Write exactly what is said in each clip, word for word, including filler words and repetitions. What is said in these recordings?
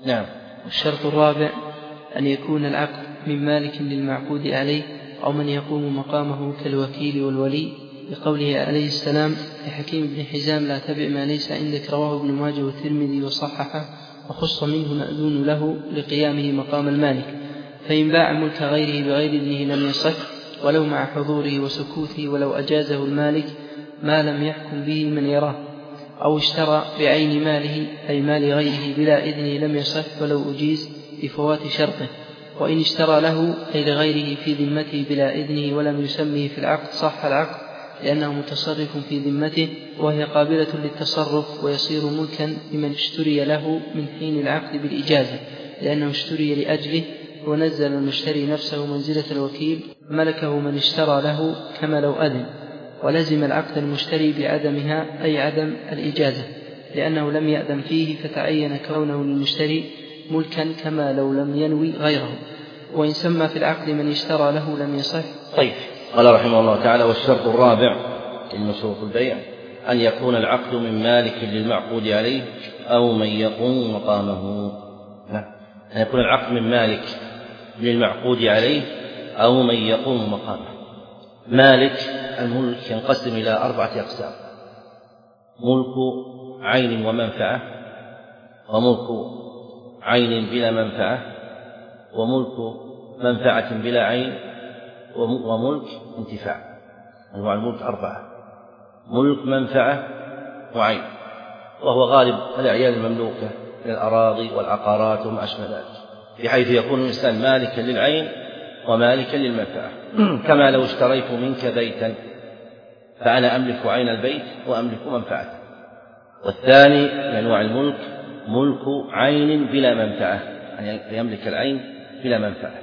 نعم. والشرط الرابع أن يكون العقد من مالك للمعقود عليه أو من يقوم مقامه كالوكيل والولي، لقوله عليه السلام لحكيم بن حزام: لا تبع ما ليس عندك، رواه ابن ماجه والترمذي وصححه، وخص منه مأذون له لقيامه مقام المالك. فإن باع ملك غيره بغير إذنه لم يصح ولو مع حضوره وسكوته، ولو أجازه المالك ما لم يحكم به من يراه، أو اشترى بعين ماله أي مال غيره بلا إذنه لم يصح ولو أجيز بفوات شرطه. وإن اشترى له أي لغيره في ذمته بلا إذنه ولم يسمه في العقد صح العقد، لأنه متصرف في ذمته وهي قابلة للتصرف، ويصير ملكا لمن اشتري له من حين العقد بالإجازة، لأنه اشتري لأجله، ونزل المشتري نفسه منزلة الوكيل، ملكه من اشترى له كما لو أذن. ولزم العقد المشتري بعدمها أي عدم الإجازة، لأنه لم يأذن فيه، فتعين كونه للمشتري ملكا كما لو لم ينوي غيره. وإن سمى في العقد من اشترى له لم يصح. طيب. قال رحمه الله تعالى: والشرط الرابع من شروط البيع أن يكون العقد من مالك للمعقود عليه أو من يقوم مقامه. أن يكون العقد من مالك للمعقود عليه أو من يقوم مقامه. مالك الملك ينقسم إلى أربعة أقسام: ملك عين ومنفعة، وملك عين بلا منفعة، وملك منفعة بلا عين، وملك انتفاع. أنواع الملك أربعة: ملك منفعة وعين، وهو غالب الأعيان المملوكة من الأراضي والعقارات وما أشبه ذلك، بحيث يكون الإنسان مالكا للعين ومالكا للمنفعة. كما لو اشتريت منك بيتا فأنا أملك عين البيت وأملك منفعته. والثاني من أنواع الملك ملك عين بلا منفعة، يعني يملك العين بلا منفعة،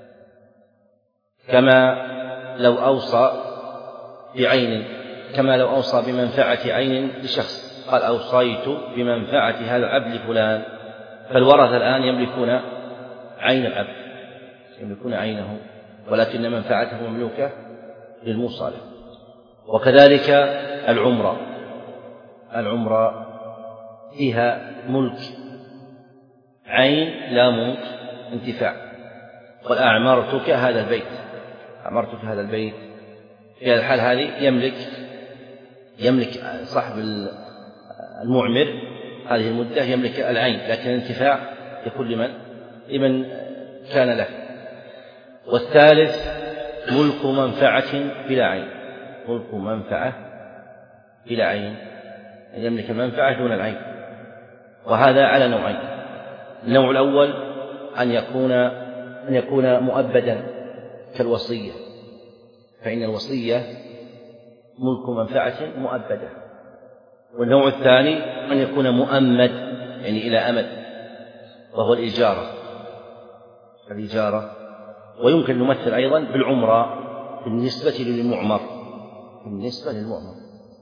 كما لو أوصى بعين كما لو أوصى بمنفعة عين لشخص، قال: أوصيت بمنفعة هذا العبد لفلان، فالورثة الآن يملكون عين العبد، يملكون عينه، ولكن منفعته مملوكة للموصى له. وكذلك العمرة العمرة فيها ملك عين لا ملك انتفاع. قل: أعمرتك هذا البيت أعمرتك هذا البيت في هذا الحال هذه يملك يملك صاحب المعمر هذه المدة يملك العين، لكن الانتفاع يكون لمن لمن كان له. والثالث ملك منفعة بلا عين ملك منفعة بلا عين يملك المنفعة دون العين، وهذا على نوعين: النوع الأول أن يكون أن يكون مؤبدا كالوصية، فإن الوصية ملك منفعة مؤبدة. والنوع الثاني أن يكون مؤمد، يعني إلى أمد، وهو الإجارة الإجارة ويمكن نمثل أيضا بالعمرة بالنسبة للمعمر بالنسبة للمعمر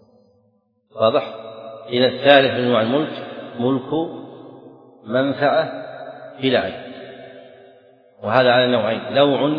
واضح؟ إذا الثالث من أنواع الملك ملك منفعة بلا عين، وهذا على نوعين: نوع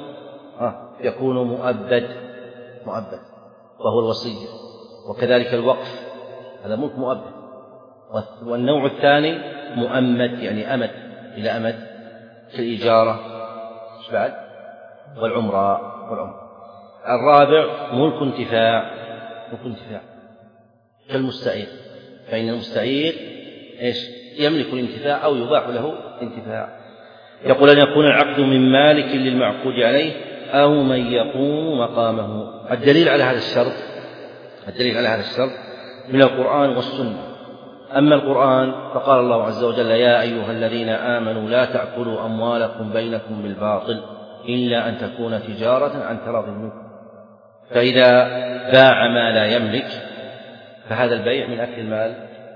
يكون مؤبد مؤبد وهو الوصية، وكذلك الوقف، هذا ملك مؤبد. والنوع الثاني مؤمد، يعني أمد إلى أمد، كالإجارة بعد والعمرة والعمرة. الرابع ملك انتفاع ملك انتفاع كالمستعير، فإن المستعير إيش يملك الانتفاع أو يباح له انتفاع. يقول: أن يكون العقد من مالك للمعقود عليه أو من يقوم مقامه. الدليل على هذا الشرط الدليل على هذا الشرط من القرآن والسنة. أما القرآن فقال الله عز وجل: يا أيها الذين آمنوا لا تأكلوا أموالكم بينكم بالباطل إلا أن تكون تجارة عن تراض منكم. فإذا باع ما لا يملك فهذا البيع من أكل المال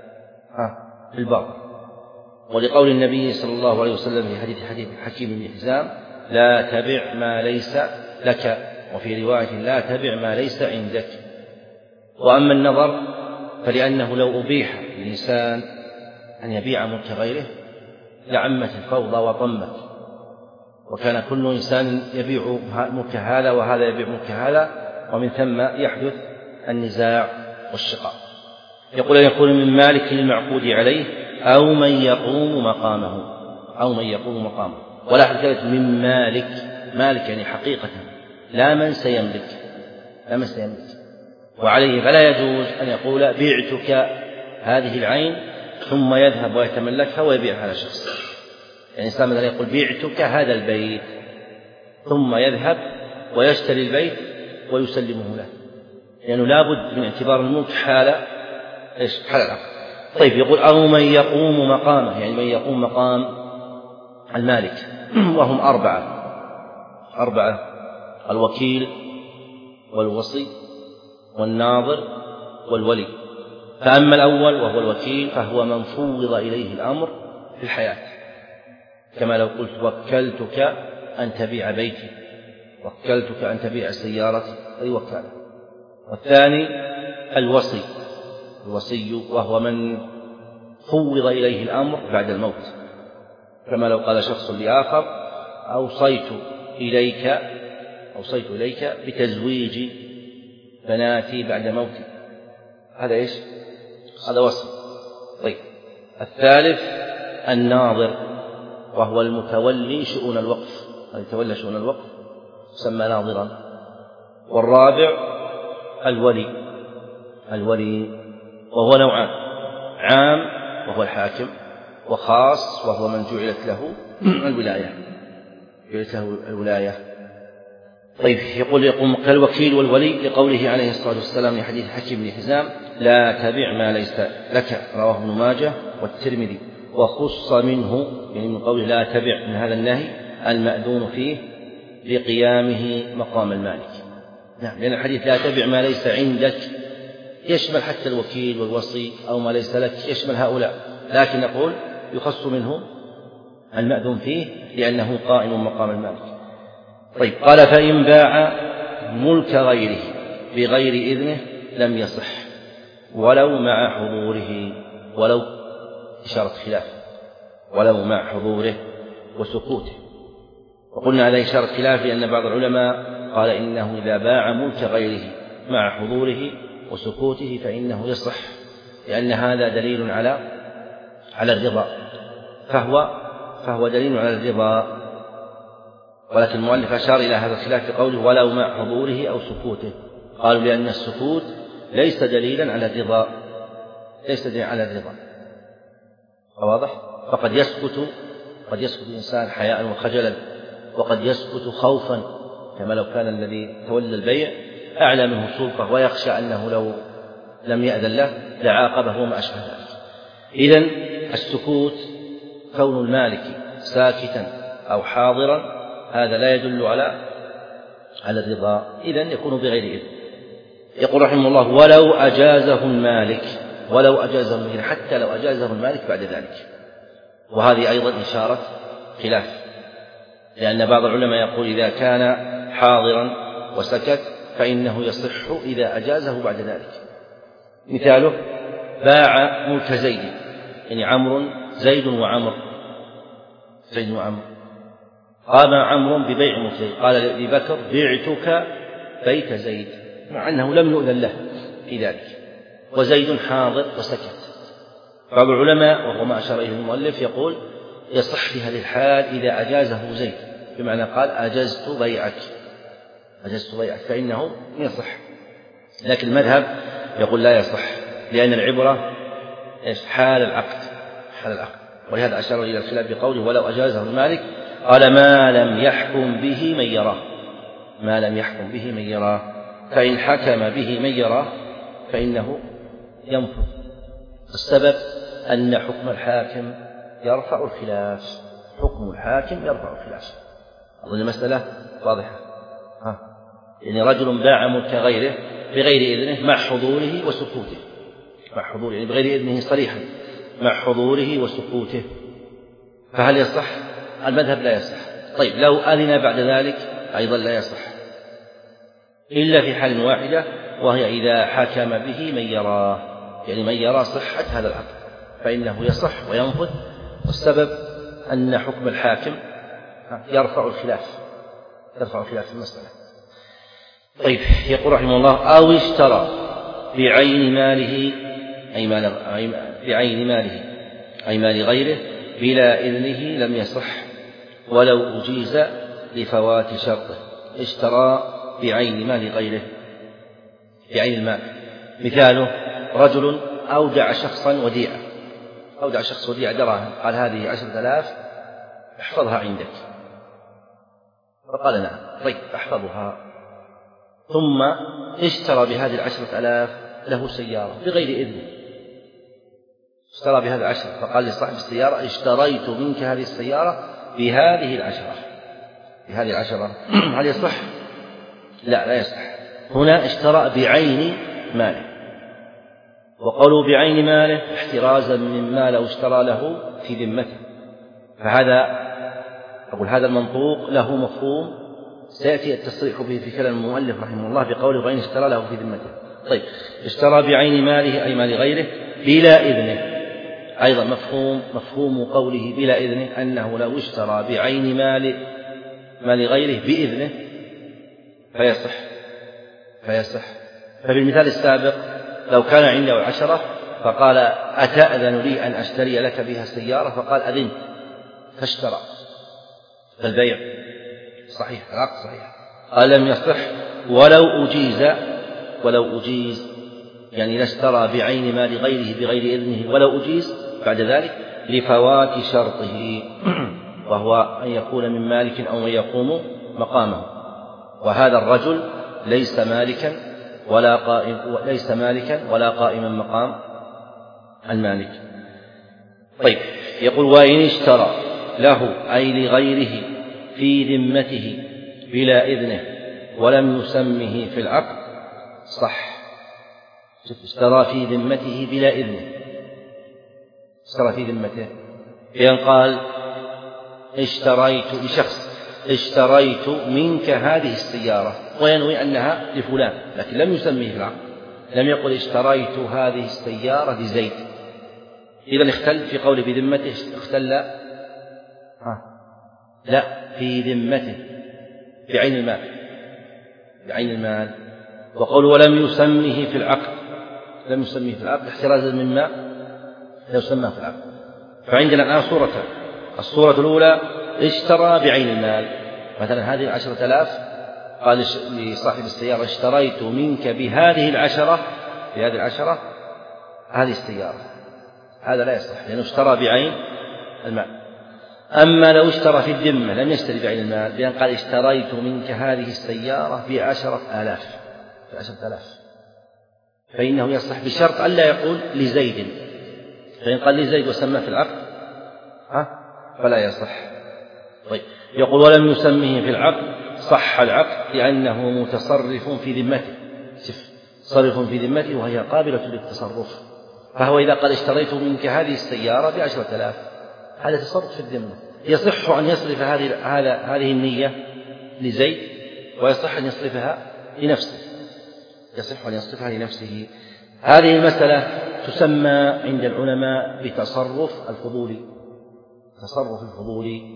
بالباطل. ولقول النبي صلى الله عليه وسلم في حديث حديث حكيم بن حزام: لا تبع ما ليس لك، وفي رواية: لا تبع ما ليس عندك. وأما النظر فلأنه لو أبيح للإنسان أن يبيع ملك غيره لعمت الفوضى وطمت، وكان كل إنسان يبيع ملك هذا وهذا يبيع ملك هذا، ومن ثم يحدث النزاع والشقاق. يقول: أن يكون من مالك للمعقود عليه أو من يقوم مقامه. أو من يقوم مقامه. ولاحظ كلمة من مالك، مالك يعني حقيقة لا من سيملك، لا من سيملك. وعليه فلا يجوز أن يقول بعتك هذه العين ثم يذهب ويتملكها ويبيعها على شخص. يعني الإنسان مثلا يقول بعتك هذا البيت ثم يذهب ويشتري البيت ويسلمه له، لأنه لا بد من اعتبار الملك حال إيش؟ حال العقد. طيب يقول أو من يقوم مقامه، يعني من يقوم مقام المالك، وهم أربعة أربعة الوكيل والوصي والناظر والولي. فأما الأول وهو الوكيل فهو من فوض إليه الأمر في الحياة، كما لو قلت وكلتك أن تبيع بيتي، وكلتك أن تبيع سيارتي، أي وكالة. والثاني الوصي، الوصي وهو من فوض إليه الأمر بعد الموت، كما لو قال شخص لآخر أوصيت إليك أوصيت إليك بتزويج بناتي بعد موتي، هذا إيش؟ هذا وصي. طيب الثالث الناظر وهو المتولي شؤون الوقف، يتولى شؤون الوقف يسمى ناظرا. والرابع الولي، الولي وهو نوعان، عام وهو الحاكم، وخاص وهو من جعلت له الولاية، جعلت له الولاية. طيب يقول يقوم كالوكيل والولي لقوله عليه الصلاة والسلام لحديث حكيم بن حزام لا تبع ما ليس لك، رواه ابن ماجه والترمذي. وخص منه يعني من قوله لا تبع من هذا النهي المأذون فيه لقيامه مقام المالك. نعم، لأن الحديث لا تبع ما ليس عندك يشمل حتى الوكيل والوصي أو ما ليس لك، يشمل هؤلاء، لكن نقول يخص منه المأذون فيه لأنه قائم مقام المالك. طيب قال فإن باع ملك غيره بغير إذنه لم يصح ولو مع حضوره، ولو إشارة خلاف، ولو مع حضوره وسكوته. وقلنا على إشارة خلاف لأن بعض العلماء قال إنه إذا باع ملك غيره مع حضوره وسكوته فإنه يصح، لأن هذا دليل على على الرضا، فهو فهو دليل على الرضا. ولكن المؤلف أشار إلى هذا الخلاف بقوله ولو مع حضوره أو سكوته، قالوا لأن السكوت ليس دليلا على الرضا، ليس دليلا على الرضا، واضح؟ فقد يسكت قد يسكت الإنسان حياء وخجلا، وقد يسكت خوفا، كما لو كان الذي تولى البيع أعلى منه سلطة ويخشى أنه لو لم يأذن له لعاقبه وما أشبه ذلك. إذن السكوت كون المالك ساكتا أو حاضرا هذا لا يدل على على الرضا، إذن يكون بغير إذن. يقول رحمه الله ولو أجازه المالك، ولو أجازه المالك حتى لو أجازه المالك بعد ذلك، وهذه أيضا إشارة خلاف، لأن بعض العلماء يقول إذا كان حاضرا وسكت فإنه يصح إذا أجازه بعد ذلك. مثاله باع ملك زيد، يعني عمرو زيد وعمر زيد وعمر قام عمرو ببيع ملك زيد، قال لبكر بعتك بيت زيد، مع أنه لم يؤذن له في ذلك وزيد حاضر وسكت. بعض العلماء وهو ما أشار إليه المؤلف يقول يصح في هذه الحال إذا أجازه زيد، بمعنى قال أجزت بيعك أجزت بيعك فإنه يصح، لكن المذهب يقول لا يصح، لأن العبرة حال العقد حال العقد ولهذا أشار إلى الخلاف بقوله ولو أجازه المالك، قال ما لم يحكم به من يراه، ما لم يحكم به من يراه، فإن حكم به من يراه فإنه ينفذ. السبب أن حكم الحاكم يرفع الخلاف، حكم الحاكم يرفع الخلاف. أظن المسألة واضحة. ها. يعني رجل باع ملك غيره بغير إذنه مع حضوره وسكوته، مع حضوره يعني بغير إذنه صريحا، مع حضوره وسكوته، فهل يصح؟ المذهب لا يصح. طيب لو أذن بعد ذلك أيضا لا يصح، إلا في حال واحدة وهي إذا حكم به من يراه، يعني من يرى صحة هذا العقد فإنه يصح وينفذ. والسبب أن حكم الحاكم يرفع الخلاف يرفع الخلاف في المسألة. طيب يقول رحمه الله أو اشترى بعين ماله أي مال بعين ماله أي مال غيره بلا إذنه لم يصح ولو أجيز لفوات شرطه. اشترى بعين مال غيره، بعين المال. مثاله رجل أودع شخصا وديعة، أودع شخص وديعة دراهم، قال هذه عشرة آلاف احفظها عندك، فقال نعم طيب أحفظها. ثم اشترى بهذه العشرة آلاف له سيارة بغير إذنه، اشترى بهذه العشرة، فقال لصاحب السيارة اشتريت منك هذه السيارة بهذه العشرة، بهذه العشرة. هل يصح؟ لا لا يصح. هنا اشترى بعين ماله، وقالوا بعين ماله احترازا مما لو اشترى له في ذمته، فهذا أقول هذا المنطوق له مفهوم سيأتي التصريح به في كلام المؤلف رحمه الله بقوله بعين اشترى له في ذمته. طيب اشترى بعين ماله أي مال غيره بلا إذنه، أيضا مفهوم مفهوم قوله بلا إذنه أنه لو اشترى بعين مال مال غيره بإذنه فيصح فيصح فبالمثال السابق لو كان عنده عشرة فقال أتأذن لي أن أشتري لك بها سيارة، فقال أذن فاشترى، فالبيع صحيح، العقد صحيح. قال لم يصح ولو أجيز، ولو أجيز يعني لاشترى بعين مال غيره بغير إذنه ولو أجيز بعد ذلك لفوات شرطه، وهو أن يكون من مالك أو من يقوم مقامه. وهذا الرجل ليس مالكا ولا قائم ليس مالكا ولا قائما مقام المالك. طيب يقول وإن اشترى له أي لغيره في ذمته بلا إذنه ولم يسمه في العقد صح. اشترى في ذمته بلا إذنه، اشترى في ذمته بأن قال اشتريت لشخص اشتريت منك هذه السيارة وينوي أنها لفلان، لكن لم يسميه في العقد، لم يقل اشتريت هذه السيارة لزيد. إذن اختل في قول بذمته، اختل ها لا في ذمته بعين المال، بعين المال. وقول ولم يسمه في العقد، لم يسميه في العقد احترازا مما لو سماه في العقد. فعندنا الآن صورتان، الصورة الأولى اشترى بعين المال، مثلا هذه العشرة آلاف قال لصاحب السيارة اشتريت منك بهذه العشرة، بهذه العشرة هذه السيارة، هذا لا يصح لأنه اشترى بعين المال. أما لو اشترى في الذمة لم يشتري بعين المال، بأن قال اشتريت منك هذه السيارة بعشرة آلاف، بعشرة آلاف، فإنه يصح بشرط ألا يقول لزيد، فإن قال لزيد وسمى في العقد ها فلا يصح. طيب يقول ولم يسمه في العقد صح العقد لأنه متصرف في ذمته، تصرف في ذمته وهي قابلة للتصرف، فهو إذا قال اشتريت منك هذه السيارة بعشرة آلاف هذا تصرف في الذمة، يصح أن يصرف هذه هذا هذه النية لزيد ويصح أن يصرفها لنفسه، يصح أن يصرفها لنفسه. هذه المسألة تسمى عند العلماء بتصرف الفضولي. تصرف الفضولي،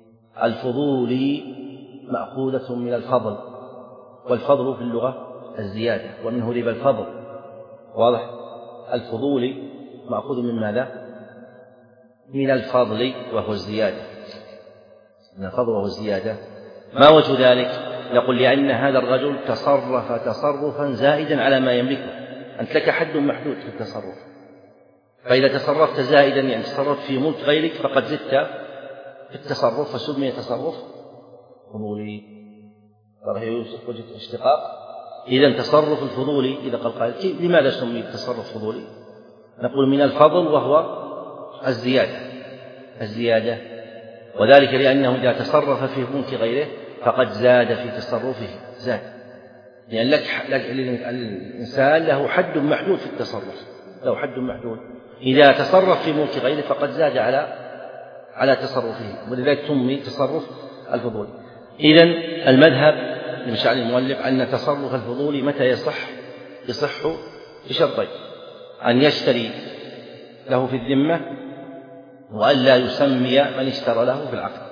الفضولي مأخوذة من الفضل، والفضل في اللغة الزيادة، ومنه ربا الفضل، واضح؟ الفضولي مأخوذ من ماذا؟ من الفضل وهو الزيادة، من الفضل وهو الزيادة. ما وجه ذلك؟ نقول لأن هذا الرجل تصرف تصرفا زائدا على ما يملكه، أنت لك حد محدود في التصرف، فإذا تصرفت زائدا يعني تصرفت في ملك غيرك فقد زدت في التصرف فسمي تصرف فضولي. ترى يوسف وجه الاشتقاق. إذا تصرف الفضولي إذا قال قائل لماذا سمي التصرف فضولي؟ نقول من الفضل وهو الزيادة، الزيادة، وذلك لأنه إذا تصرف في ملك غيره فقد زاد في تصرفه، زاد، لأن لك الإنسان له حد محدود في التصرف، له حد محدود، إذا تصرف في ملك غيره فقد زاد على على تصرفه، ولذلك سمي تصرف الفضولي. إذن المذهب لمشاعر المؤلف أن تصرف الفضولي متى يصح؟ يصح بشرطين: أن يشتري له في الذمة، وأن لا يسمي من اشترى له في العقد،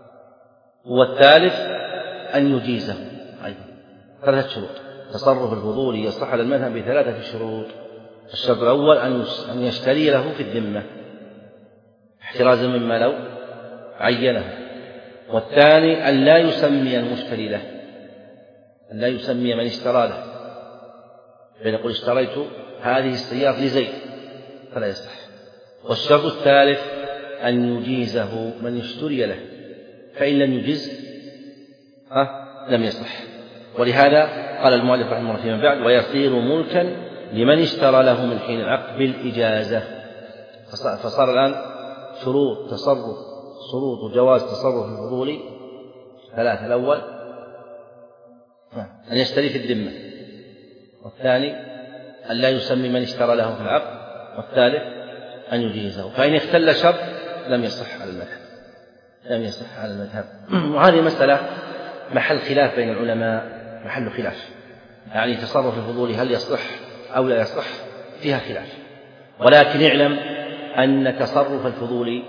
والثالث أن يجيزه أيضا. ثلاثة شروط. تصرف الفضولي يصح على المذهب بثلاثة شروط. الشرط الأول أن يشتري له في الذمة، احترازا مما لو عينه. والثاني أن لا يسمي المشتري له، أن لا يسمي من اشترى له، بين يقول اشتريت هذه السيارة لزيد فلا يصح. والشرط الثالث أن يجيزه من اشتري له، فإن لم يجز ها لم يصح. ولهذا قال المؤلف رحمه الله فيما بعد: ويصير ملكا لمن اشترى له من حين العقد بالإجازة. فصار الآن شروط تصرف شروط جواز تصرف الفضول ثلاثة: الأول أن يشتري في الذمة، والثاني أن لا يسمي من اشترى له في العقد، والثالث أن يجيزه. فإن اختل شرط لم يصح على المذهب لم يصح على المذهب وهذه مسألة محل خلاف بين العلماء، محل خلاف، يعني تصرف الفضول هل يصح أو لا يصح فيها خلاف. ولكن اعلم أن تصرف الفضول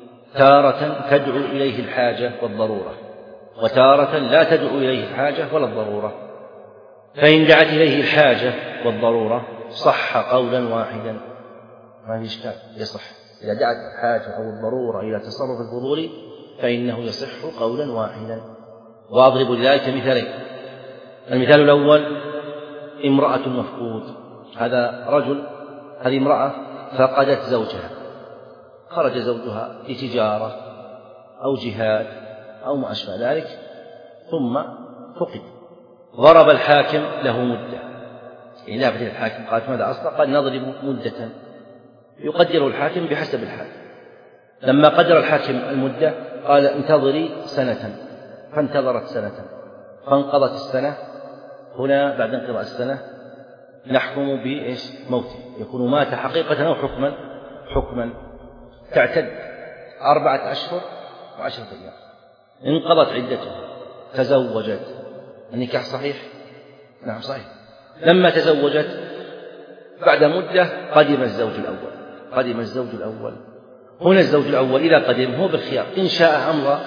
تارة تدعو إليه الحاجة والضرورة، وتارة لا تدعو إليه الحاجة ولا الضرورة. فإن دعت إليه الحاجة والضرورة صح قولا واحدا، ما في إشكال، يصح. إذا دعت الحاجة أو الضرورة إلى تصرف الفضول فإنه يصح قولا واحدا. وأضرب لذلك مثالين: المثال الأول امرأة مفقود، هذا رجل، هذه امرأة فقدت زوجها، خرج زوجها لتجارة أو جهاد أو ما أشبه ذلك ثم فقد. ضرب الحاكم له مدة، يعني ذهبت إلى الحاكم قالت ماذا أصنع؟ قال نضرب مدة، يقدر الحاكم بحسب الحال. لما قدر الحاكم المدة قال انتظري سنة، فانتظرت سنة، فانقضت السنة. هنا بعد انقضاء السنة نحكم بإيش؟ موته، يكون مات حقيقة أو حكما حكما تعتد أربعة أشهر وعشرة أيام. انقضت عدتها، تزوجت، النكاح صحيح؟ نعم صحيح. لما تزوجت بعد مدة قدم الزوج الأول قدم الزوج الأول هنا الزوج الأول إذا قدم هو بالخيار، إن شاء أمر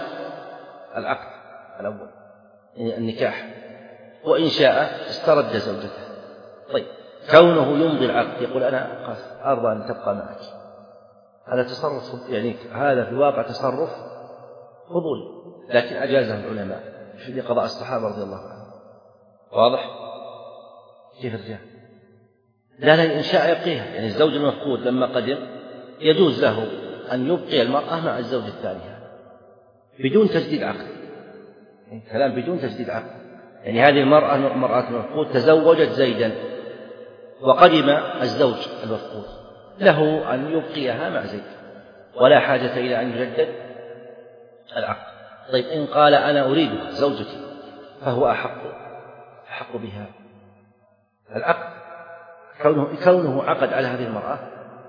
العقد الأول النكاح، وإن شاء استرد زوجته. طيب كونه يمضي العقد يقول أنا أرضى أن تبقى معك، هذا تصرف، يعني هذا في الواقع تصرف فضولي، لكن أجازه العلماء في قضاء الصحابة رضي الله عنهم. واضح؟ كيف الرجال؟ لا لا إن شاء يبقيها، يعني الزوج المفقود لما قدم يجوز له أن يبقي المرأة مع الزوج الثاني بدون تجديد عقد، يعني كلام بدون تجديد عقد. يعني هذه المرأة المرأة المفقود تزوجت زيدا وقدم الزوج المفقود، له أن يبقيها مع زيد ولا حاجة إلى أن يجدد العقد. طيب إن قال أنا أريد زوجتي فهو أحق أحق بها. العقد كونه, كونه عقد على هذه المرأة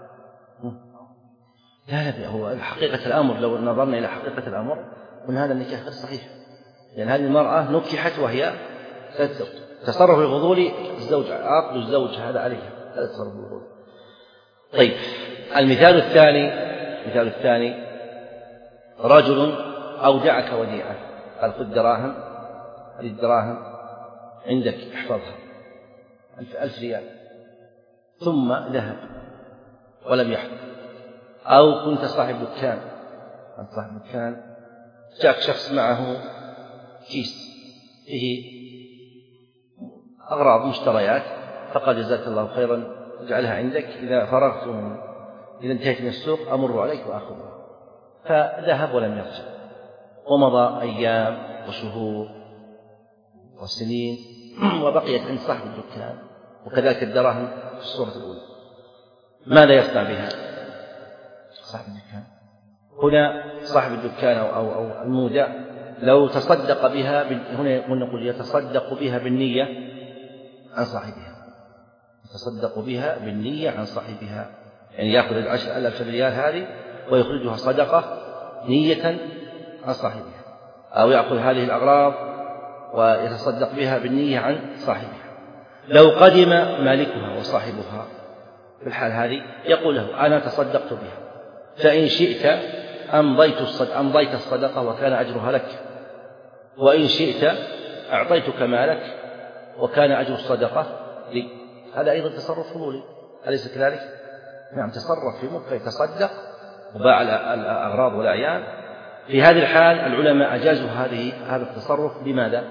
لا لا هو حقيقة الأمر، لو نظرنا إلى حقيقة الأمر من هذا النكاح غير صحيح، لأن يعني هذه المرأة نكحت وهي تزوج. تصرف الفضولي الزوج عقد الزوج هذا عليها، هذا تصرف الفضولي. طيب المثال الثاني المثال الثاني رجل أودعك وديعة، قال خذ دراهم، هذه الدراهم عندك احفظها ألف, ألف ريال، ثم ذهب ولم يحفظ. أو كنت صاحب دكان أنت صاحب دكان جاءك شخص معه كيس فيه أغراض مشتريات فقال جزاك الله خيرا اجعلها عندك، إذا فرغت من إذا انتهيت من السوق أمر عليك وأخذها. فذهب ولم يرجع، ومضى أيام وشهور وسنين وبقيت عند صاحب الدكان، وكذلك الدراهم في الصورة الأولى. ماذا يصنع بها صاحب الدكان؟ هنا صاحب الدكان أو, أو المودع لو تصدق بها، هنا نقول يتصدق بها بالنية عن صاحبها، يتصدق بها بالنية عن صاحبها، يعني يأخذ العشر ألف ريال هذه ويخرجها صدقة نية عن صاحبها، أو يأخذ هذه الأغراض ويتصدق بها بالنية عن صاحبها. لو قدم مالكها وصاحبها في الحال هذه يقول له أنا تصدقت بها، فإن شئت أمضيت الصدقة, أمضيت الصدقة وكان أجرها لك، وإن شئت أعطيتك مالك وكان أجر الصدقة لي. هذا أيضا تصرف فضولي، أليس كذلك؟ نعم تصرف في مكة يتصدق وباع الأغراض والأعيان، في هذه الحال العلماء أجازوا هذه هذا التصرف. لماذا؟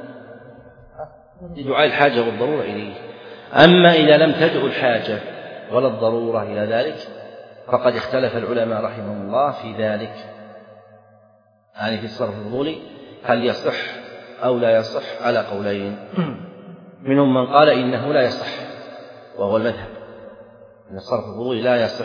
لدعاء الحاجة والضرورة إليه. أما إذا لم تدع الحاجة ولا الضرورة إلى ذلك فقد اختلف العلماء رحمهم الله في ذلك، يعني في التصرف الفضولي هل يصح أو لا يصح على قولين. منهم من قال إنه لا يصح، وهو المذهب أن التصرف الفضولي لا يصح.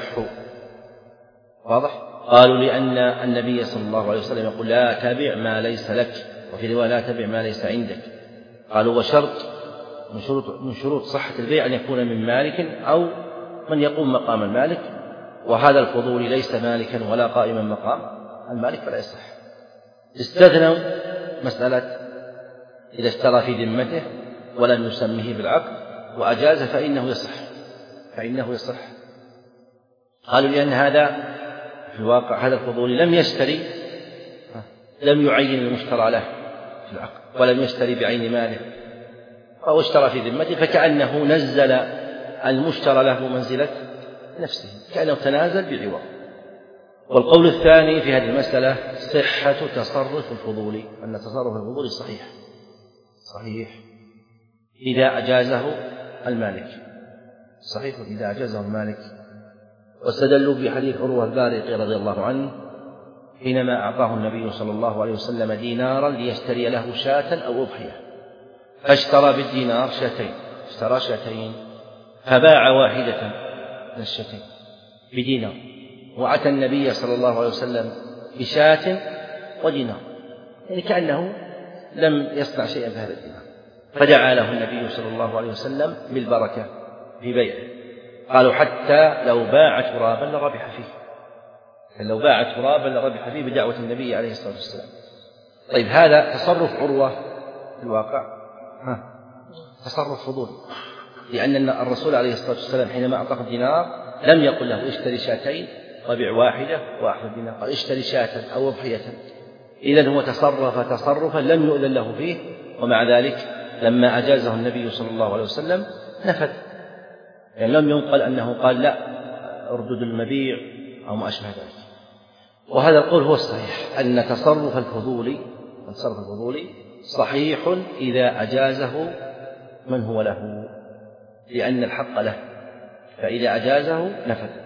واضح؟ قالوا لأن النبي صلى الله عليه وسلم يقول لا تبع ما ليس لك، وفي رواية لا تبع ما ليس عندك. قالوا وشرط من شروط, من شروط صحة البيع أن يكون من مالك أو من يقوم مقام المالك، وهذا الفضول ليس مالكا ولا قائما مقام المالك فلا يصح. استثنوا مسألة إذا اشترى في ذمته ولم يسميه بالعقد وأجاز فإنه يصح فإنه يصح قالوا لأن هذا في الواقع هذا الفضول لم يشتري لم يعين المشترى له في العقد ولم يشتري بعين ماله، أو اشترى في ذمته فكأنه نزل المشترى له منزلة نفسه، كأنه تنازل بعوض. والقول الثاني في هذه المسألة صحة تصرف الفضول، أن تصرف الفضول صحيح صحيح إذا أجازه المالك، صحيح إذا أجازه المالك. واستدلوا بحديث عروة البارقي رضي الله عنه حينما أعطاه النبي صلى الله عليه وسلم دينارا ليشتري له شاة أو أضحية، فاشترى بالدينار شاتين، اشترى شاتين فباع واحدة من الشاتين بدينار، وأتى النبي صلى الله عليه وسلم بشاة ودينار، يعني كأنه لم يصنع شيئا في هذا الدينار، فدعا له النبي صلى الله عليه وسلم بالبركة في بيعه. قالوا حتى لو باع ترابا لربح فيه، لو باع ترابا لربح فيه بدعوة النبي عليه الصلاة والسلام. طيب هذا تصرف عروة في الواقع ها. تصرف فضول، لأن الرسول عليه الصلاة والسلام حينما أعطاه الدينار لم يقل له اشتري شاتين وبيع واحدة وأحد دينار، قال اشتري شاة أو أضحية. إذن هو تصرف تصرفا لم يؤذن له فيه، ومع ذلك لما أجازه النبي صلى الله عليه وسلم نفذ، يعني لم ينقل أنه قال لا اردد المبيع أو ما أشبه ذلك. وهذا القول هو الصحيح، أن تصرف الفضول تصرف الفضول صحيح إذا أجازه من هو له، لأن الحق له، فإذا أجازه نفذ.